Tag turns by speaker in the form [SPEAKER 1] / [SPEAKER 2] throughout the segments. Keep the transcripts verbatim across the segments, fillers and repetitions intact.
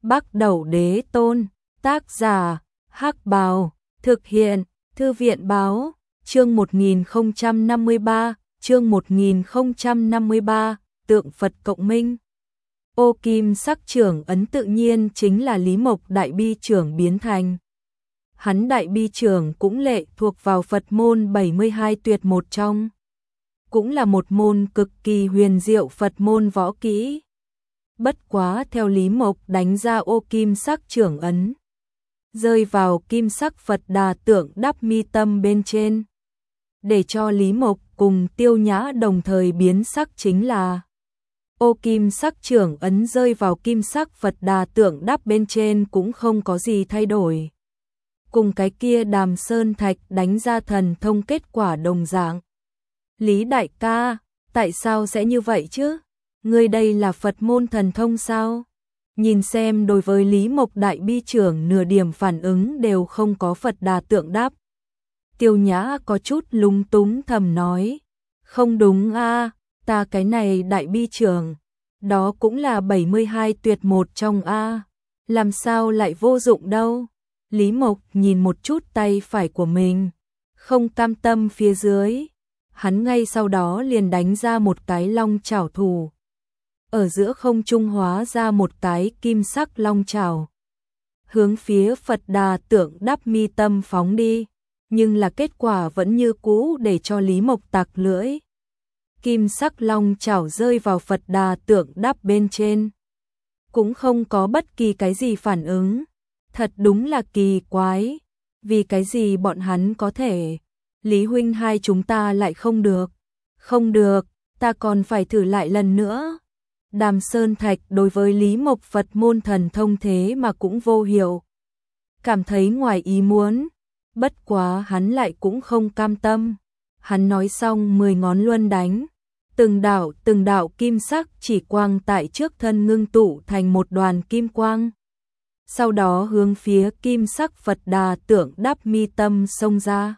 [SPEAKER 1] Bắc Đẩu Đế Tôn, tác giả, Hắc Bào, thực hiện, Thư viện Báo, chương một nghìn không trăm năm mươi ba, chương một nghìn không trăm năm mươi ba, tượng Phật Cộng Minh. Ô Kim Sắc trưởng ấn tự nhiên chính là Lý Mộc Đại Bi trưởng biến thành. Hắn Đại Bi trưởng cũng lệ thuộc vào Phật môn bảy mươi hai tuyệt một trong. Cũng là một môn cực kỳ huyền diệu Phật môn võ kỹ. Bất quá theo Lý Mộc đánh ra ô kim sắc trưởng ấn, rơi vào kim sắc Phật Đà tượng đắp mi tâm bên trên. Để cho Lý Mộc cùng Tiêu Nhã đồng thời biến sắc chính là ô kim sắc trưởng ấn rơi vào kim sắc Phật Đà tượng đắp bên trên cũng không có gì thay đổi. Cùng cái kia Đàm Sơn Thạch đánh ra thần thông kết quả đồng dạng. Lý đại ca, tại sao sẽ như vậy chứ? Ngươi đây là Phật môn thần thông sao? Nhìn xem đối với Lý Mộc Đại Bi trưởng nửa điểm phản ứng đều không có Phật Đà tượng đáp. Tiêu Nhã có chút lúng túng thầm nói. Không đúng a, ta cái này Đại Bi trưởng, đó cũng là bảy mươi hai tuyệt một trong a, làm sao lại vô dụng đâu? Lý Mộc nhìn một chút tay phải của mình, không cam tâm phía dưới. Hắn ngay sau đó liền đánh ra một cái long chảo thủ. Ở giữa không trung hóa ra một cái kim sắc long chảo, hướng phía Phật Đà tượng đắp mi tâm phóng đi, nhưng là kết quả vẫn như cũ để cho Lý Mộc tặc lưỡi. Kim sắc long chảo rơi vào Phật Đà tượng đắp bên trên, cũng không có bất kỳ cái gì phản ứng. Thật đúng là kỳ quái, vì cái gì bọn hắn có thể, Lý huynh hai chúng ta lại không được. Không được, ta còn phải thử lại lần nữa. Đàm Sơn Thạch đối với Lý Mộc Phật môn thần thông thế mà cũng vô hiệu, cảm thấy ngoài ý muốn. Bất quá hắn lại cũng không cam tâm. Hắn nói xong mười ngón luân đánh, từng đạo từng đạo kim sắc chỉ quang tại trước thân ngưng tụ thành một đoàn kim quang. Sau đó hướng phía kim sắc Phật Đà tượng đắp mi tâm xông ra.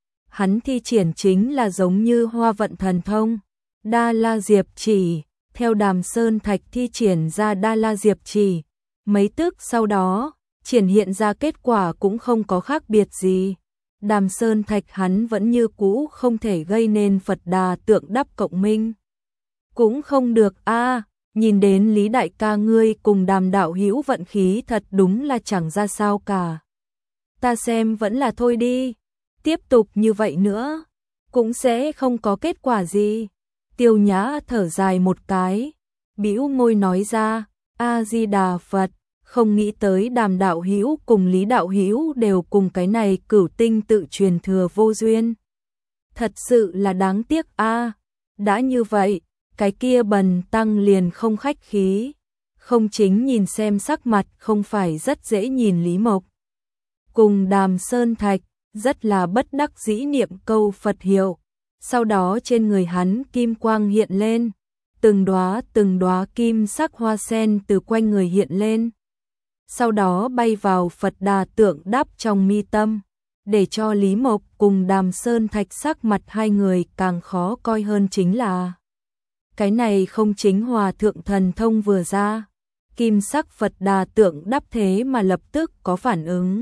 [SPEAKER 1] Hắn thi triển chính là giống như Hoa Vận thần thông, Đa La Diệp chỉ. Theo Đàm Sơn Thạch thi triển ra Đa La Diệp chỉ, mấy tức sau đó, triển hiện ra kết quả cũng không có khác biệt gì. Đàm Sơn Thạch hắn vẫn như cũ không thể gây nên Phật Đà tượng đắp cộng minh. Cũng không được a, nhìn đến Lý đại ca ngươi cùng Đàm đạo hữu vận khí thật đúng là chẳng ra sao cả. Ta xem vẫn là thôi đi, tiếp tục như vậy nữa, cũng sẽ không có kết quả gì. Tiêu Nhã thở dài một cái, bĩu môi nói ra, A Di Đà Phật, không nghĩ tới Đàm đạo hữu cùng Lý đạo hữu đều cùng cái này cửu tinh tự truyền thừa vô duyên. Thật sự là đáng tiếc a. Đã như vậy, cái kia Bần tăng liền không khách khí, không chính nhìn xem sắc mặt không phải rất dễ nhìn Lý Mộc. Cùng Đàm Sơn Thạch, rất là bất đắc dĩ niệm câu Phật hiệu. Sau đó trên người hắn kim quang hiện lên, từng đóa từng đóa kim sắc hoa sen từ quanh người hiện lên. Sau đó bay vào Phật Đà tượng đắp trong mi tâm, để cho Lý Mộc cùng Đàm Sơn Thạch sắc mặt hai người càng khó coi hơn chính là cái này không chính hòa thượng thần thông vừa ra, kim sắc Phật Đà tượng đắp thế mà lập tức có phản ứng.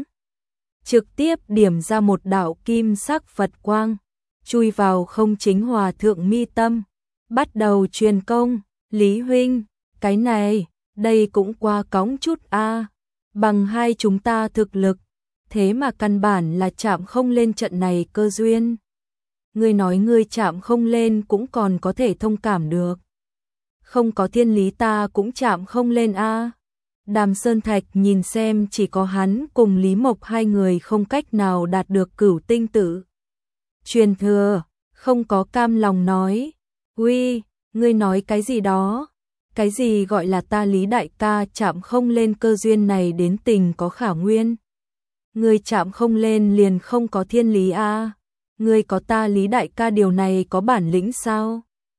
[SPEAKER 1] Trực tiếp điểm ra một đạo kim sắc Phật quang, chui vào không chính hòa thượng mi tâm, bắt đầu truyền công. Lý huynh, cái này, đây cũng qua cóng chút a, bằng hai chúng ta thực lực, thế mà căn bản là chạm không lên trận này cơ duyên. Ngươi nói ngươi chạm không lên cũng còn có thể thông cảm được, không có thiên lý ta cũng chạm không lên a. Đàm Sơn Thạch nhìn xem chỉ có hắn cùng Lý Mộc hai người không cách nào đạt được cửu tinh tự truyền thừa, không có cam lòng nói, uy, ngươi nói cái gì đó, cái gì gọi là ta Lý đại ca chạm không lên cơ duyên này đến tình có khả nguyên. Ngươi chạm không lên liền không có thiên lý a, ngươi có ta Lý đại ca điều này có bản lĩnh sao?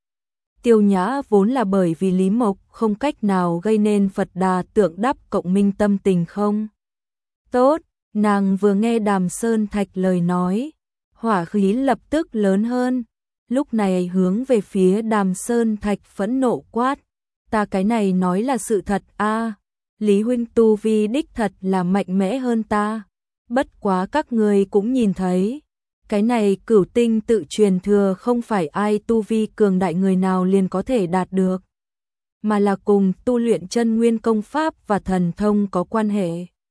[SPEAKER 1] Tiêu Nhã vốn là bởi vì Lý Mộc không cách nào gây nên Phật Đà tượng đắp cộng minh tâm tình không tốt, nàng vừa nghe Đàm Sơn Thạch lời nói, hỏa khí lập tức lớn hơn, lúc này hướng về phía Đàm Sơn Thạch phẫn nộ quát, ta cái này nói là sự thật a, Lý huynh tu vi đích thật là mạnh mẽ hơn ta. Bất quá các người cũng nhìn thấy, cái này cửu tinh tự truyền thừa không phải ai tu vi cường đại người nào liền có thể đạt được, mà là cùng tu luyện chân nguyên công pháp và thần thông có quan hệ.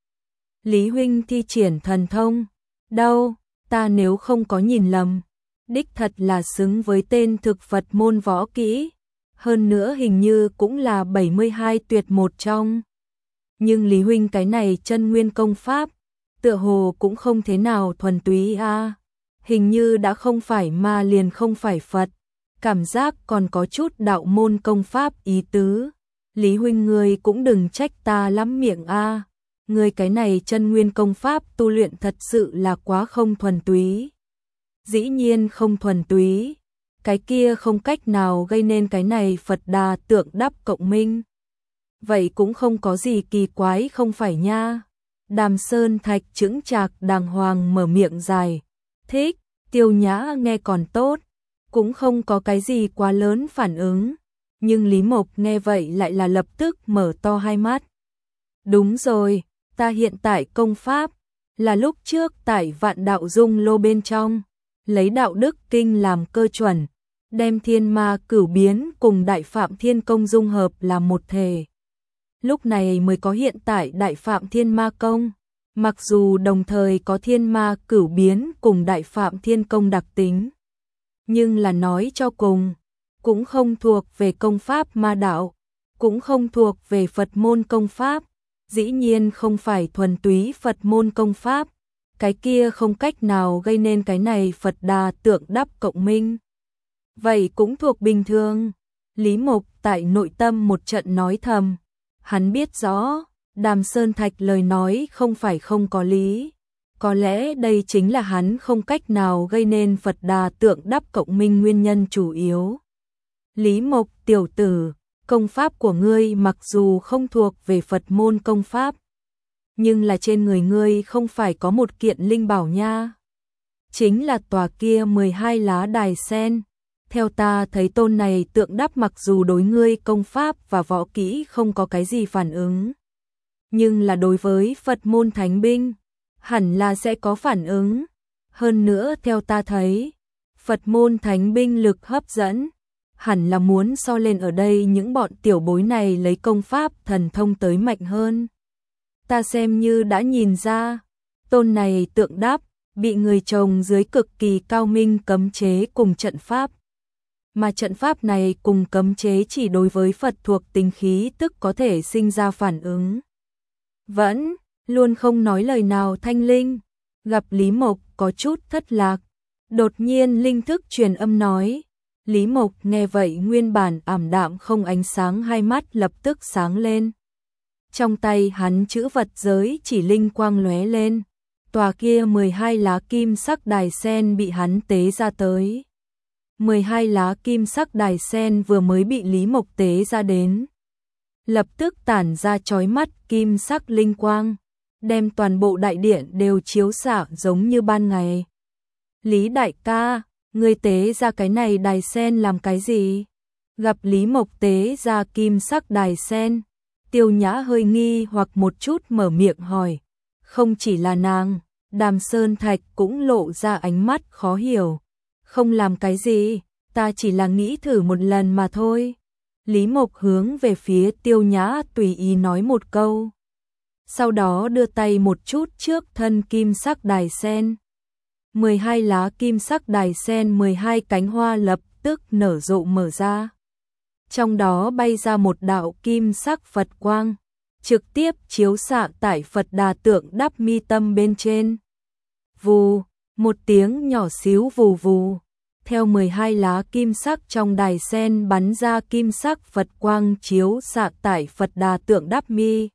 [SPEAKER 1] Lý huynh thi triển thần thông, đâu, ta nếu không có nhìn lầm, đích thật là xứng với tên thực Phật môn võ kỹ, hơn nữa hình như cũng là bảy mươi hai tuyệt một trong. Nhưng Lý huynh cái này chân nguyên công pháp, tựa hồ cũng không thế nào thuần túy a, à. Hình như đã không phải ma liền không phải Phật, cảm giác còn có chút đạo môn công pháp ý tứ. Lý huynh ngươi cũng đừng trách ta lắm miệng a, à. Ngươi cái này chân nguyên công pháp tu luyện thật sự là quá không thuần túy. Dĩ nhiên không thuần túy, cái kia không cách nào gây nên cái này Phật Đà tượng đắp cộng minh. Vậy cũng không có gì kỳ quái không phải nha. Đàm Sơn Thạch chững chạc đàng hoàng mở miệng dài. Thích, Tiêu Nhã nghe còn tốt, cũng không có cái gì quá lớn phản ứng. Nhưng Lý Mộc nghe vậy lại là lập tức mở to hai mắt. Đúng rồi, ta hiện tại công pháp, là lúc trước tại Vạn Đạo Dung Lô bên trong, lấy đạo đức kinh làm cơ chuẩn, đem thiên ma cửu biến cùng đại phạm thiên công dung hợp làm một thể. Lúc này mới có hiện tại đại phạm thiên ma công, mặc dù đồng thời có thiên ma cửu biến cùng đại phạm thiên công đặc tính. Nhưng là nói cho cùng, cũng không thuộc về công pháp ma đạo, cũng không thuộc về Phật môn công pháp, dĩ nhiên không phải thuần túy Phật môn công pháp, cái kia không cách nào gây nên cái này Phật Đà tượng đắp cộng minh. Vậy cũng thuộc bình thường. Lý Mộc tại nội tâm một trận nói thầm, hắn biết rõ, Đàm Sơn Thạch lời nói không phải không có lý, có lẽ đây chính là hắn không cách nào gây nên Phật Đà tượng đắp cộng minh nguyên nhân chủ yếu. Lý Mộc tiểu tử, công pháp của ngươi mặc dù không thuộc về Phật môn công pháp, nhưng là trên người ngươi không phải có một kiện linh bảo nha. Chính là tòa kia mười hai lá đài sen. Theo ta thấy tôn này tượng đắp mặc dù đối ngươi công pháp và võ kỹ không có cái gì phản ứng, nhưng là đối với Phật môn thánh binh, hẳn là sẽ có phản ứng. Hơn nữa theo ta thấy, Phật môn thánh binh lực hấp dẫn, hẳn là muốn so lên ở đây những bọn tiểu bối này lấy công pháp thần thông tới mạnh hơn. Ta xem như đã nhìn ra, tôn này tượng đắp, bị người trồng dưới cực kỳ cao minh cấm chế cùng trận pháp. Mà trận pháp này cùng cấm chế chỉ đối với Phật thuộc tính khí tức có thể sinh ra phản ứng. Vẫn, luôn không nói lời nào Thanh Linh, gặp Lý Mộc có chút thất lạc. Đột nhiên linh thức truyền âm nói. Lý Mộc nghe vậy nguyên bản ảm đạm không ánh sáng hai mắt lập tức sáng lên. Trong tay hắn chữ vật giới chỉ linh quang lóe lên. Tòa kia mười hai lá kim sắc đài sen bị hắn tế ra tới. mười hai lá kim sắc đài sen vừa mới bị Lý Mộc tế ra đến, lập tức tản ra chói mắt kim sắc linh quang, đem toàn bộ đại điện đều chiếu xạ giống như ban ngày. Lý đại ca, ngươi tế ra cái này đài sen làm cái gì? Gặp Lý Mộc tế ra kim sắc đài sen, Tiêu Nhã hơi nghi hoặc một chút mở miệng hỏi. Không chỉ là nàng, Đàm Sơn Thạch cũng lộ ra ánh mắt khó hiểu. Không làm cái gì, ta chỉ là nghĩ thử một lần mà thôi. Lý Mộc hướng về phía Tiêu Nhã tùy ý nói một câu. Sau đó đưa tay một chút trước thân kim sắc đài sen. mười hai lá kim sắc đài sen mười hai cánh hoa lập tức nở rộ mở ra. Trong đó bay ra một đạo kim sắc Phật quang, trực tiếp chiếu xạ tại Phật Đà tượng đắp mi tâm bên trên. Vù, một tiếng nhỏ xíu vù vù, theo mười hai lá kim sắc trong đài sen bắn ra kim sắc Phật quang chiếu xạ tại Phật Đà tượng đắp mi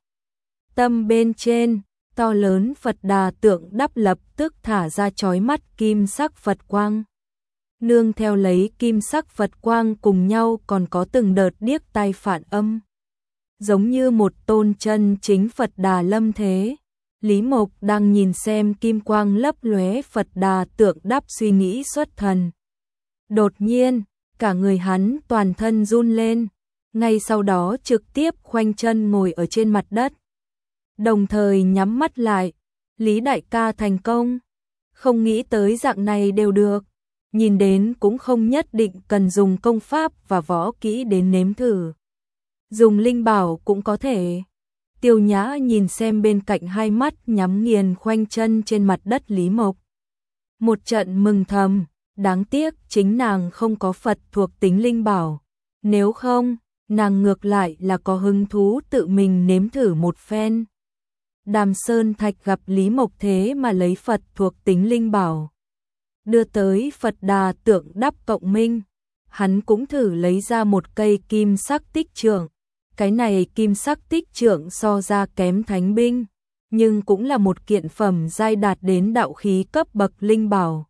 [SPEAKER 1] tâm bên trên, to lớn Phật Đà tượng đắp lập tức thả ra chói mắt kim sắc Phật quang. Nương theo lấy kim sắc Phật quang cùng nhau còn có từng đợt điếc tai phản âm, giống như một tôn chân chính Phật Đà lâm thế. Lý Mộc đang nhìn xem kim quang lấp lóe Phật Đà tượng đắp suy nghĩ xuất thần. Đột nhiên, cả người hắn toàn thân run lên, ngay sau đó trực tiếp khoanh chân ngồi ở trên mặt đất, đồng thời nhắm mắt lại. Lý đại ca thành công. Không nghĩ tới dạng này đều được. Nhìn đến cũng không nhất định cần dùng công pháp và võ kỹ đến nếm thử. Dùng linh bảo cũng có thể. Tiêu Nhã nhìn xem bên cạnh hai mắt nhắm nghiền khoanh chân trên mặt đất Lý Mộc. Một trận mừng thầm, đáng tiếc chính nàng không có Phật thuộc tính linh bảo. Nếu không, nàng ngược lại là có hứng thú tự mình nếm thử một phen. Đàm Sơn Thạch gặp Lý Mộc thế mà lấy Phật thuộc tính linh bảo. Đưa tới Phật Đà tượng đắp cộng minh. Hắn cũng thử lấy ra một cây kim sắc tích trượng. Cái này kim sắc tích trượng so ra kém thánh binh, nhưng cũng là một kiện phẩm giai đạt đến đạo khí cấp bậc linh bảo.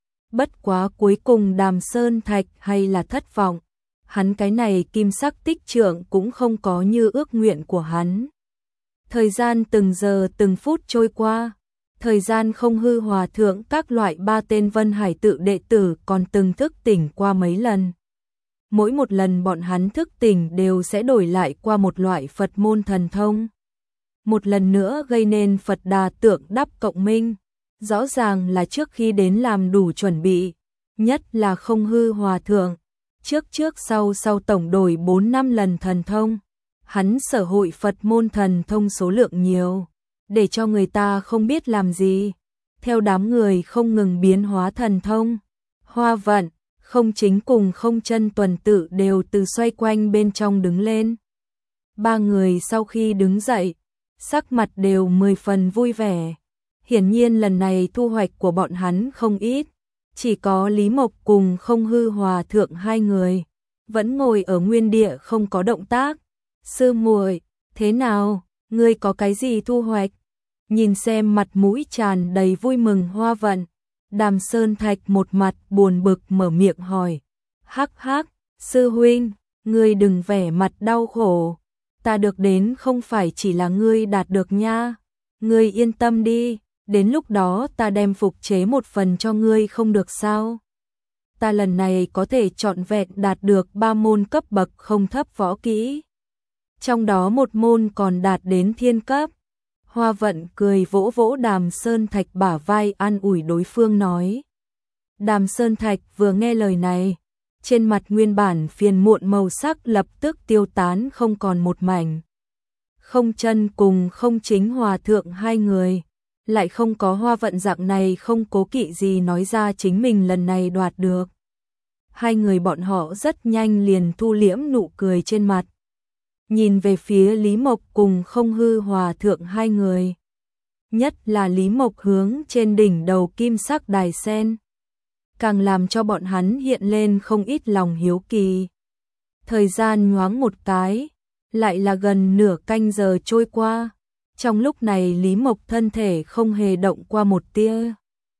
[SPEAKER 1] Bất quá cuối cùng Đàm Sơn Thạch hay là thất vọng. Hắn cái này kim sắc tích trượng cũng không có như ước nguyện của hắn. Thời gian từng giờ từng phút trôi qua. Thời gian không hư hòa thượng các loại ba tên Vân Hải tự đệ tử còn từng thức tỉnh qua mấy lần. Mỗi một lần bọn hắn thức tỉnh đều sẽ đổi lại qua một loại Phật môn thần thông. Một lần nữa gây nên Phật Đà tượng đắp cộng minh. Rõ ràng là trước khi đến làm đủ chuẩn bị. Nhất là không hư hòa thượng. Trước trước sau sau tổng đổi bốn năm lần thần thông. Hắn sở hội Phật môn thần thông số lượng nhiều. Để cho người ta không biết làm gì. Theo đám người không ngừng biến hóa thần thông. Hoa vận, không chính cùng không chân tuần tự đều từ xoay quanh bên trong đứng lên. Ba người sau khi đứng dậy, sắc mặt đều mười phần vui vẻ. Hiển nhiên lần này thu hoạch của bọn hắn không ít. Chỉ có Lý Mộc cùng không hư hòa thượng hai người. Vẫn ngồi ở nguyên địa không có động tác. Sư muội, thế nào, ngươi có cái gì thu hoạch? Nhìn xem mặt mũi tràn đầy vui mừng Hoa vận. Đàm Sơn Thạch một mặt buồn bực mở miệng hỏi. Hắc hắc, sư huynh, ngươi đừng vẻ mặt đau khổ. Ta được đến không phải chỉ là ngươi đạt được nha. Ngươi yên tâm đi, đến lúc đó ta đem phục chế một phần cho ngươi không được sao. Ta lần này có thể trọn vẹn đạt được ba môn cấp bậc không thấp võ kỹ. Trong đó một môn còn đạt đến thiên cấp. Hoa vận cười vỗ vỗ Đàm Sơn Thạch bả vai an ủi đối phương nói. Đàm Sơn Thạch vừa nghe lời này, trên mặt nguyên bản phiền muộn màu sắc lập tức tiêu tán không còn một mảnh. Không chân cùng không chính hòa thượng hai người, lại không có hoa vận dạng này không cố kỵ gì nói ra chính mình lần này đoạt được. Hai người bọn họ rất nhanh liền thu liễm nụ cười trên mặt. Nhìn về phía Lý Mộc cùng không hư hòa thượng hai người. Nhất là Lý Mộc hướng trên đỉnh đầu kim sắc đài sen. Càng làm cho bọn hắn hiện lên không ít lòng hiếu kỳ. Thời gian nhoáng một cái, lại là gần nửa canh giờ trôi qua. Trong lúc này Lý Mộc thân thể không hề động qua một tia.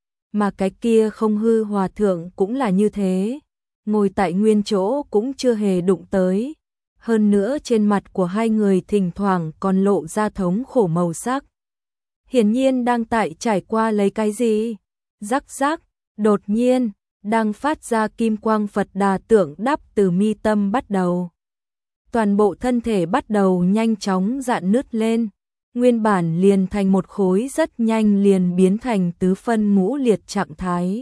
[SPEAKER 1] Mà cái kia không hư hòa thượng cũng là như thế. Ngồi tại nguyên chỗ cũng chưa hề đụng tới. Hơn nữa trên mặt của hai người thỉnh thoảng còn lộ ra thống khổ màu sắc. Hiển nhiên đang tại trải qua lấy cái gì. Rắc rắc, đột nhiên, đang phát ra kim quang Phật Đà tượng đắp từ mi tâm bắt đầu. Toàn bộ thân thể bắt đầu nhanh chóng rạn nứt lên. Nguyên bản liền thành một khối rất nhanh liền biến thành tứ phân ngũ liệt trạng thái.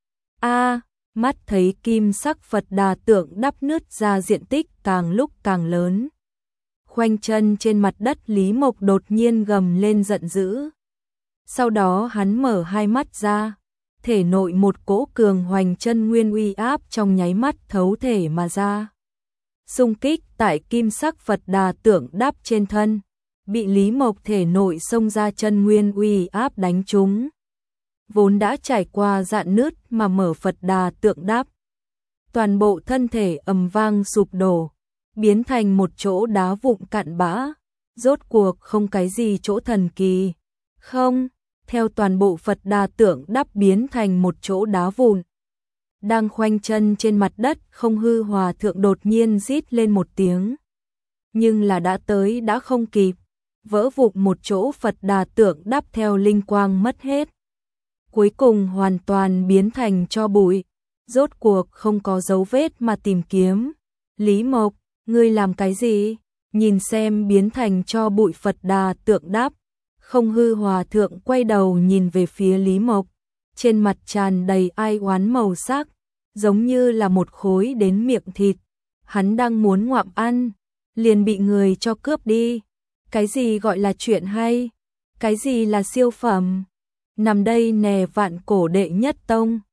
[SPEAKER 1] A, mắt thấy kim sắc Phật Đà tượng đắp nứt ra diện tích càng lúc càng lớn. Khoanh chân trên mặt đất Lý Mộc đột nhiên gầm lên giận dữ. Sau đó hắn mở hai mắt ra, thể nội một cỗ cường hoành chân nguyên uy áp trong nháy mắt thấu thể mà ra. Xung kích tại kim sắc Phật Đà tượng đắp trên thân, bị Lý Mộc thể nội xông ra chân nguyên uy áp đánh trúng. Vốn đã trải qua dạn nứt mà mở Phật Đà tượng đắp. Toàn bộ thân thể ầm vang sụp đổ, biến thành một chỗ đá vụn cặn bã, rốt cuộc không cái gì chỗ thần kỳ. Không, theo toàn bộ Phật Đà tượng đắp biến thành một chỗ đá vụn. Đang khoanh chân trên mặt đất không hư hòa thượng đột nhiên rít lên một tiếng. Nhưng là đã tới đã không kịp, vỡ vụn một chỗ Phật Đà tượng đắp theo linh quang mất hết. Cuối cùng hoàn toàn biến thành tro bụi, rốt cuộc không có dấu vết mà tìm kiếm. Lý Mộc, ngươi làm cái gì? Nhìn xem biến thành tro bụi Phật Đà tượng đắp, Không hư hòa thượng quay đầu nhìn về phía Lý Mộc, trên mặt tràn đầy ai oán màu sắc, giống như là một khối đến miệng thịt. Hắn đang muốn ngoạm ăn, liền bị người cho cướp đi. Cái gì gọi là chuyện hay? Cái gì là siêu phẩm? Nằm đây nè, vạn cổ đệ nhất tông.